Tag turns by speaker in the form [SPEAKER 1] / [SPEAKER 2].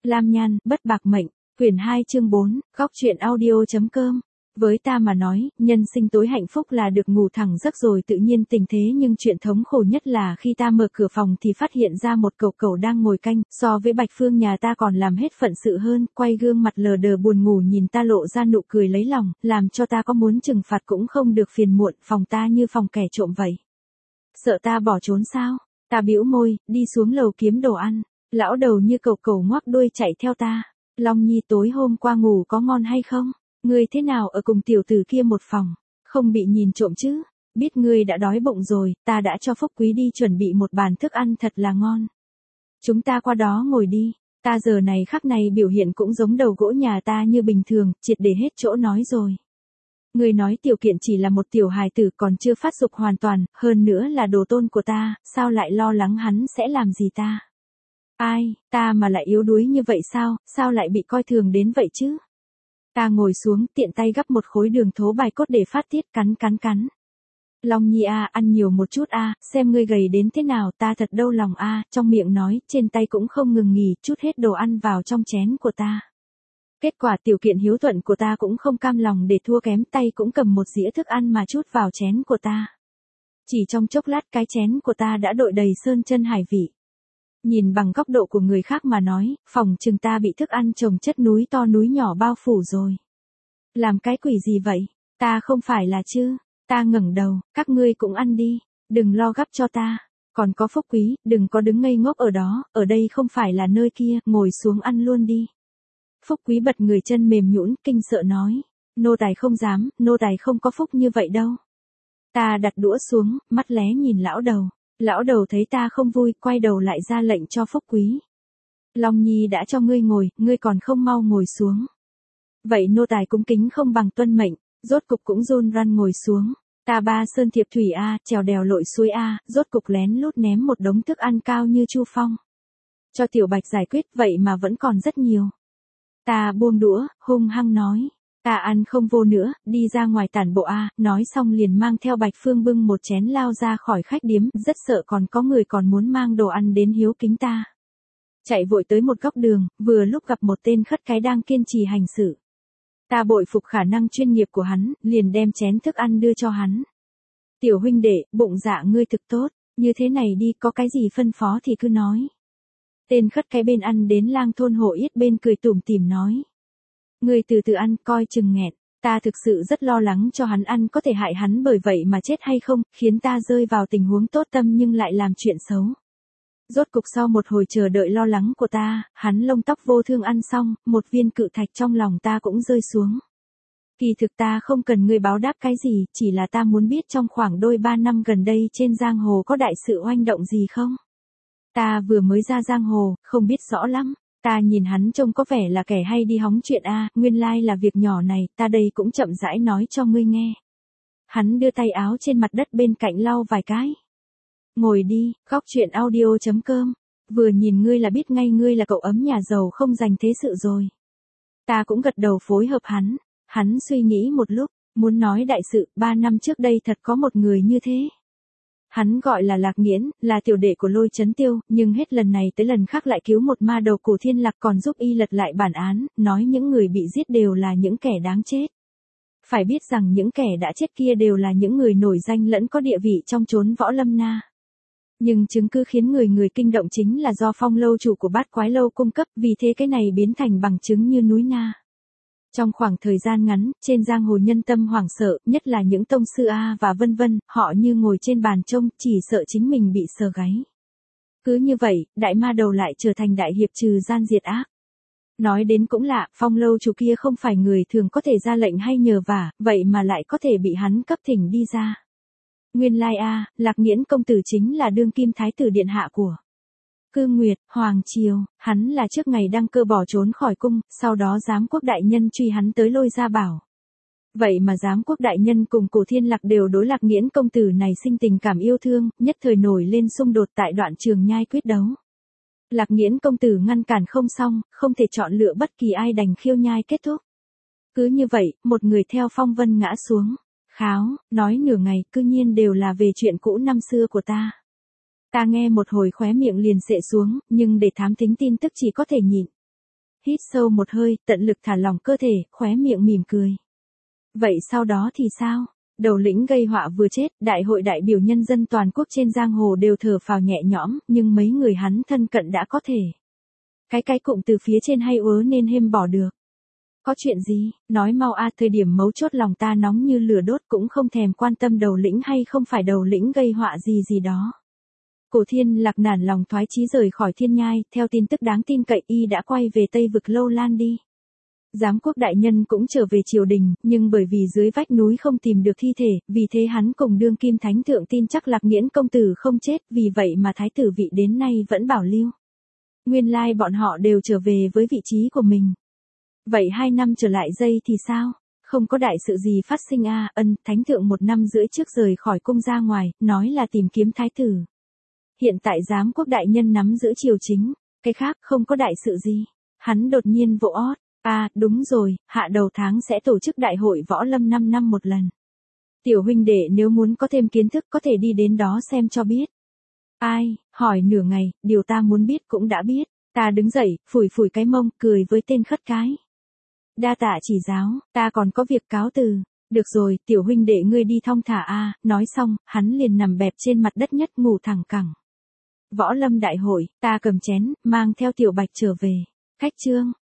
[SPEAKER 1] Lam Nhan, Bất Bạc Mệnh, quyển 2 chương 4, góc truyện audio.com. Với ta mà nói, nhân sinh tối hạnh phúc là được ngủ thẳng giấc rồi tự nhiên tỉnh thế, nhưng chuyện thống khổ nhất là khi ta mở cửa phòng thì phát hiện ra một cậu cậu đang ngồi canh, so với Bạch Phương nhà ta còn làm hết phận sự hơn, quay gương mặt lờ đờ buồn ngủ nhìn ta lộ ra nụ cười lấy lòng, làm cho ta có muốn trừng phạt cũng không được phiền muộn, phòng ta như phòng kẻ trộm vậy. Sợ ta bỏ trốn sao? Ta bĩu môi, đi xuống lầu kiếm đồ ăn. Lão đầu như cẩu cẩu ngoác đuôi chạy theo ta. Long Nhi tối hôm qua ngủ có ngon hay không? Ngươi thế nào ở cùng tiểu tử kia một phòng? Không bị nhìn trộm chứ? Biết ngươi đã đói bụng rồi, ta đã cho Phúc Quý đi chuẩn bị một bàn thức ăn thật là ngon. Chúng ta qua đó ngồi đi. Ta giờ này khắc này biểu hiện cũng giống đầu gỗ nhà ta như bình thường, triệt để hết chỗ nói rồi. Ngươi nói Tiểu Kiện chỉ là một tiểu hài tử còn chưa phát dục hoàn toàn, hơn nữa là đồ tôn của ta, sao lại lo lắng hắn sẽ làm gì ta? Ai, ta mà lại yếu đuối như vậy sao lại bị coi thường đến vậy chứ? Ta ngồi xuống tiện tay gắp một khối đường thố bài cốt để phát tiết, cắn. Long Nhi à, ăn nhiều một chút à, xem ngươi gầy đến thế nào, ta thật đau lòng à, trong miệng nói, trên tay cũng không ngừng nghỉ, chút hết đồ ăn vào trong chén của ta. Kết quả Tiểu Kiện hiếu thuận của ta cũng không cam lòng để thua kém, tay cũng cầm một dĩa thức ăn mà chút vào chén của ta. Chỉ trong chốc lát cái chén của ta đã đội đầy sơn chân hải vị. Nhìn bằng góc độ của người khác mà nói, phòng chừng ta bị thức ăn chồng chất núi to núi nhỏ bao phủ rồi. Làm cái quỷ gì vậy? Ta không phải là chứ? Ta ngẩng đầu, các ngươi cũng ăn đi, đừng lo gắp cho ta. Còn có Phúc Quý, đừng có đứng ngây ngốc ở đó, ở đây không phải là nơi kia, ngồi xuống ăn luôn đi. Phúc Quý bật người chân mềm nhũn, kinh sợ nói, nô tài không dám, nô tài không có phúc như vậy đâu. Ta đặt đũa xuống, mắt lé nhìn lão đầu. Lão đầu thấy ta không vui, quay đầu lại ra lệnh cho Phúc Quý. Long Nhi đã cho ngươi ngồi, ngươi còn không mau ngồi xuống. Vậy nô tài cung kính không bằng tuân mệnh, rốt cục cũng run run ngồi xuống. Ta ba sơn thiệp thủy a, trèo đèo lội suối a, rốt cục lén lút ném một đống thức ăn cao như chu phong. Cho Tiểu Bạch giải quyết, vậy mà vẫn còn rất nhiều. Ta buông đũa, hung hăng nói. Ta ăn không vô nữa, đi ra ngoài tản bộ a, nói xong liền mang theo Bạch Phương bưng một chén lao ra khỏi khách điếm, rất sợ còn có người còn muốn mang đồ ăn đến hiếu kính ta. Chạy vội tới một góc đường, vừa lúc gặp một tên khất cái đang kiên trì hành sự. Ta bội phục khả năng chuyên nghiệp của hắn, liền đem chén thức ăn đưa cho hắn. Tiểu huynh đệ, bụng dạ ngươi thực tốt, như thế này đi, có cái gì phân phó thì cứ nói. Tên khất cái bên ăn đến lang thôn Hộ Yết bên cười tủm tỉm nói. Ngươi từ từ ăn, coi chừng nghẹn. Ta thực sự rất lo lắng cho hắn ăn có thể hại hắn bởi vậy mà chết hay không, khiến ta rơi vào tình huống tốt tâm nhưng lại làm chuyện xấu. Rốt cục sau một hồi chờ đợi lo lắng của ta, hắn lông tóc vô thương ăn xong, một viên cự thạch trong lòng ta cũng rơi xuống. Kỳ thực ta không cần ngươi báo đáp cái gì, chỉ là ta muốn biết trong khoảng đôi 3 năm gần đây trên giang hồ có đại sự oanh động gì không? Ta vừa mới ra giang hồ, không biết rõ lắm. Ta nhìn hắn trông có vẻ là kẻ hay đi hóng chuyện a, nguyên lai là việc nhỏ này, ta đây cũng chậm rãi nói cho ngươi nghe. Hắn đưa tay áo trên mặt đất bên cạnh lau vài cái. Ngồi đi, góc truyện audio.com. Vừa nhìn ngươi là biết ngay ngươi là cậu ấm nhà giàu không dành thế sự rồi. Ta cũng gật đầu phối hợp hắn. Hắn suy nghĩ một lúc, muốn nói đại sự, 3 năm trước đây thật có một người như thế. Hắn gọi là Lạc Nghiễn, là tiểu đệ của Lôi Chấn Tiêu, nhưng hết lần này tới lần khác lại cứu một ma đầu Cổ Thiên Lạc còn giúp y lật lại bản án, nói những người bị giết đều là những kẻ đáng chết. Phải biết rằng những kẻ đã chết kia đều là những người nổi danh lẫn có địa vị trong chốn võ lâm na. Nhưng chứng cứ khiến người kinh động chính là do Phong lâu chủ của Bát Quái lâu cung cấp, vì thế cái này biến thành bằng chứng như núi na. Trong khoảng thời gian ngắn, trên giang hồ nhân tâm hoảng sợ, nhất là những tông sư A và vân vân, họ như ngồi trên bàn trông, chỉ sợ chính mình bị sờ gáy. Cứ như vậy, đại ma đầu lại trở thành đại hiệp trừ gian diệt ác. Nói đến cũng lạ, Phong lâu chủ kia không phải người thường có thể ra lệnh hay nhờ vả, vậy mà lại có thể bị hắn cấp thỉnh đi ra. Nguyên lai A, Lạc Nghiễn công tử chính là đương kim thái tử điện hạ của Cư Nguyệt, Hoàng Triều, hắn là trước ngày đăng cơ bỏ trốn khỏi cung, sau đó giám quốc đại nhân truy hắn tới Lôi Gia Bảo. Vậy mà giám quốc đại nhân cùng Cổ Thiên Lạc đều đối Lạc Nghiễn công tử này sinh tình cảm yêu thương, nhất thời nổi lên xung đột tại đoạn trường nhai quyết đấu. Lạc Nghiễn công tử ngăn cản không xong, không thể chọn lựa bất kỳ ai đành khiêu nhai kết thúc. Cứ như vậy, một người theo phong vân ngã xuống. Kháo, nói nửa ngày, cư nhiên đều là về chuyện cũ năm xưa của ta. Ta nghe một hồi khóe miệng liền xệ xuống, nhưng để thám thính tin tức chỉ có thể nhịn. Hít sâu một hơi, tận lực thả lỏng cơ thể, khóe miệng mỉm cười. Vậy sau đó thì sao? Đầu lĩnh gây họa vừa chết, đại hội đại biểu nhân dân toàn quốc trên giang hồ đều thở phào nhẹ nhõm, nhưng mấy người hắn thân cận đã có thể. Cái cụm từ phía trên hay ớ nên hêm bỏ được. Có chuyện gì, nói mau a, thời điểm mấu chốt lòng ta nóng như lửa đốt cũng không thèm quan tâm đầu lĩnh hay không phải đầu lĩnh gây họa gì gì đó. Cổ Thiên Lạc nản lòng thoái chí rời khỏi Thiên Nhai, theo tin tức đáng tin cậy y đã quay về Tây vực Lâu Lan đi. Giám quốc đại nhân cũng trở về triều đình, nhưng bởi vì dưới vách núi không tìm được thi thể, vì thế hắn cùng đương kim thánh thượng tin chắc Lạc Nghiễn công tử không chết, vì vậy mà thái tử vị đến nay vẫn bảo lưu. Nguyên lai bọn họ đều trở về với vị trí của mình. Vậy 2 năm trở lại dây thì sao? Không có đại sự gì phát sinh a, thánh thượng 1 năm rưỡi trước rời khỏi cung ra ngoài, nói là tìm kiếm thái tử. Hiện tại giám quốc đại nhân nắm giữ triều chính, cái khác không có đại sự gì. Hắn đột nhiên vỗ ót, đúng rồi, hạ đầu tháng sẽ tổ chức đại hội võ lâm 5 năm một lần. Tiểu huynh đệ nếu muốn có thêm kiến thức có thể đi đến đó xem cho biết. Ai, hỏi nửa ngày, điều ta muốn biết cũng đã biết. Ta đứng dậy, phủi phủi cái mông, cười với tên khất cái. Đa tạ chỉ giáo, ta còn có việc cáo từ. Được rồi, tiểu huynh đệ ngươi đi thong thả nói xong, hắn liền nằm bẹp trên mặt đất nhất ngủ thẳng cẳng. Võ lâm đại hội, ta cầm chén, mang theo tiểu bạch trở về. Khách trương,